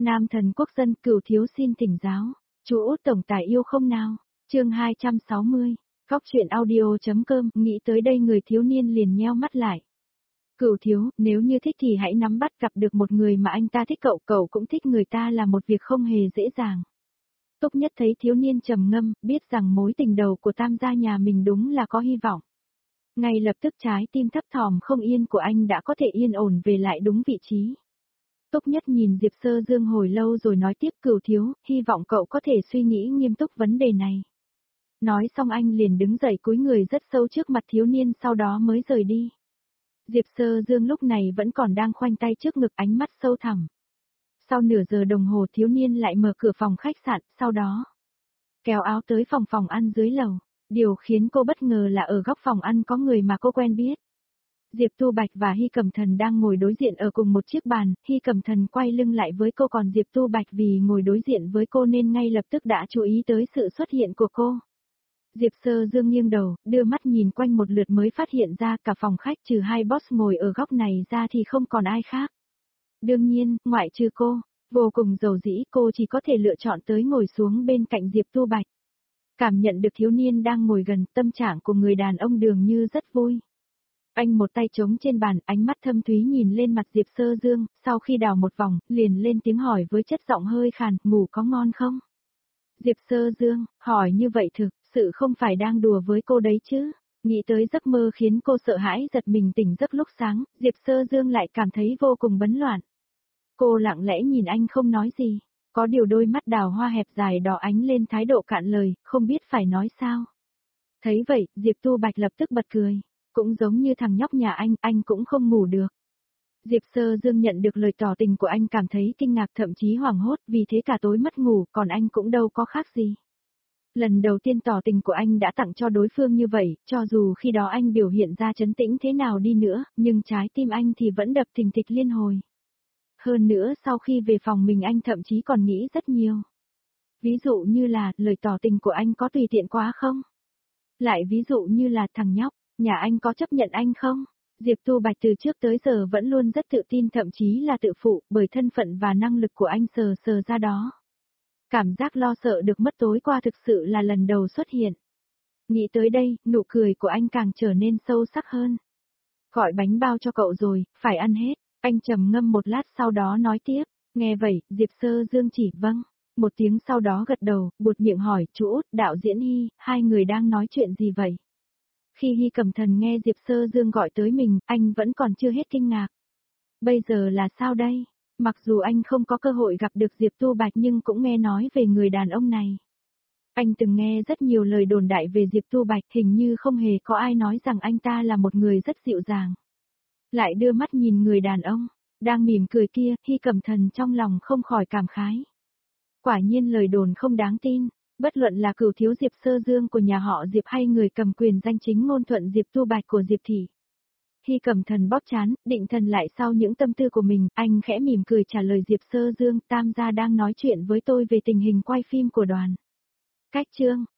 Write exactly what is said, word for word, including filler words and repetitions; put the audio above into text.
Nam thần quốc dân Cửu thiếu xin thỉnh giáo. Chú Út tổng tài yêu không nào? Chương hai trăm sáu mươi. Góc truyện audio.com, nghĩ tới đây người thiếu niên liền nheo mắt lại. Cửu thiếu, nếu như thích thì hãy nắm bắt gặp được một người mà anh ta thích cậu, cậu cũng thích người ta là một việc không hề dễ dàng. Túc Nhất thấy thiếu niên trầm ngâm, biết rằng mối tình đầu của tam gia nhà mình đúng là có hy vọng. Ngay lập tức trái tim thấp thỏm không yên của anh đã có thể yên ổn về lại đúng vị trí. Túc Nhất nhìn Diệp Sơ Dương hồi lâu rồi nói tiếp, Cửu thiếu, hy vọng cậu có thể suy nghĩ nghiêm túc vấn đề này. Nói xong anh liền đứng dậy cúi người rất sâu trước mặt thiếu niên, sau đó mới rời đi. Diệp Sơ Dương lúc này vẫn còn đang khoanh tay trước ngực, ánh mắt sâu thẳm. Sau nửa giờ đồng hồ thiếu niên lại mở cửa phòng khách sạn, sau đó kéo áo tới phòng phòng ăn dưới lầu. Điều khiến cô bất ngờ là ở góc phòng ăn có người mà cô quen biết. Diệp Tu Bạch và Hy Cẩm Thần đang ngồi đối diện ở cùng một chiếc bàn, Hy Cẩm Thần quay lưng lại với cô, còn Diệp Tu Bạch vì ngồi đối diện với cô nên ngay lập tức đã chú ý tới sự xuất hiện của cô. Diệp Sơ Dương nghiêng đầu, đưa mắt nhìn quanh một lượt mới phát hiện ra cả phòng khách trừ hai boss ngồi ở góc này ra thì không còn ai khác. Đương nhiên, ngoại trừ cô, vô cùng dầu dĩ cô chỉ có thể lựa chọn tới ngồi xuống bên cạnh Diệp Tu Bạch. Cảm nhận được thiếu niên đang ngồi gần, tâm trạng của người đàn ông dường như rất vui. Anh một tay trống trên bàn, ánh mắt thâm thúy nhìn lên mặt Diệp Sơ Dương, sau khi đào một vòng, liền lên tiếng hỏi với chất giọng hơi khàn, ngủ có ngon không? Diệp Sơ Dương, hỏi như vậy thực sự không phải đang đùa với cô đấy chứ? Nghĩ tới giấc mơ khiến cô sợ hãi giật mình tỉnh giấc lúc sáng, Diệp Sơ Dương lại cảm thấy vô cùng bấn loạn. Cô lặng lẽ nhìn anh không nói gì, có điều đôi mắt đào hoa hẹp dài đỏ ánh lên thái độ cạn lời, không biết phải nói sao. Thấy vậy, Diệp Tu Bạch lập tức bật cười. Cũng giống như thằng nhóc nhà anh, anh cũng không ngủ được. Diệp Sơ Dương nhận được lời tỏ tình của anh cảm thấy kinh ngạc thậm chí hoảng hốt, vì thế cả tối mất ngủ, còn anh cũng đâu có khác gì. Lần đầu tiên tỏ tình của anh đã tặng cho đối phương như vậy, cho dù khi đó anh biểu hiện ra trấn tĩnh thế nào đi nữa, nhưng trái tim anh thì vẫn đập thình thịch liên hồi. Hơn nữa sau khi về phòng mình anh thậm chí còn nghĩ rất nhiều. Ví dụ như là, lời tỏ tình của anh có tùy tiện quá không? Lại ví dụ như là, thằng nhóc, nhà anh có chấp nhận anh không? Diệp Tu Bạch từ trước tới giờ vẫn luôn rất tự tin, thậm chí là tự phụ, bởi thân phận và năng lực của anh sờ sờ ra đó. Cảm giác lo sợ được mất tối qua thực sự là lần đầu xuất hiện. Nghĩ tới đây, nụ cười của anh càng trở nên sâu sắc hơn. Gọi bánh bao cho cậu rồi, phải ăn hết. Anh trầm ngâm một lát sau đó nói tiếp. Nghe vậy, Diệp Sơ Dương chỉ vâng. Một tiếng sau đó gật đầu, buột miệng hỏi, chú Út, đạo diễn Hy, hai người đang nói chuyện gì vậy? Khi Hy Cẩm Thần nghe Diệp Sơ Dương gọi tới mình, anh vẫn còn chưa hết kinh ngạc. Bây giờ là sao đây? Mặc dù anh không có cơ hội gặp được Diệp Tu Bạch nhưng cũng nghe nói về người đàn ông này. Anh từng nghe rất nhiều lời đồn đại về Diệp Tu Bạch, hình như không hề có ai nói rằng anh ta là một người rất dịu dàng. Lại đưa mắt nhìn người đàn ông, đang mỉm cười kia, Hy Cẩm Thần trong lòng không khỏi cảm khái. Quả nhiên lời đồn không đáng tin. Bất luận là Cửu thiếu Diệp Sơ Dương của nhà họ Diệp hay người cầm quyền danh chính ngôn thuận Diệp Tu Bạch của Diệp Thị. Hy Cẩm Thần bóp trán, định thần lại sau những tâm tư của mình, anh khẽ mỉm cười trả lời Diệp Sơ Dương, tam gia đang nói chuyện với tôi về tình hình quay phim của đoàn. Cách chương.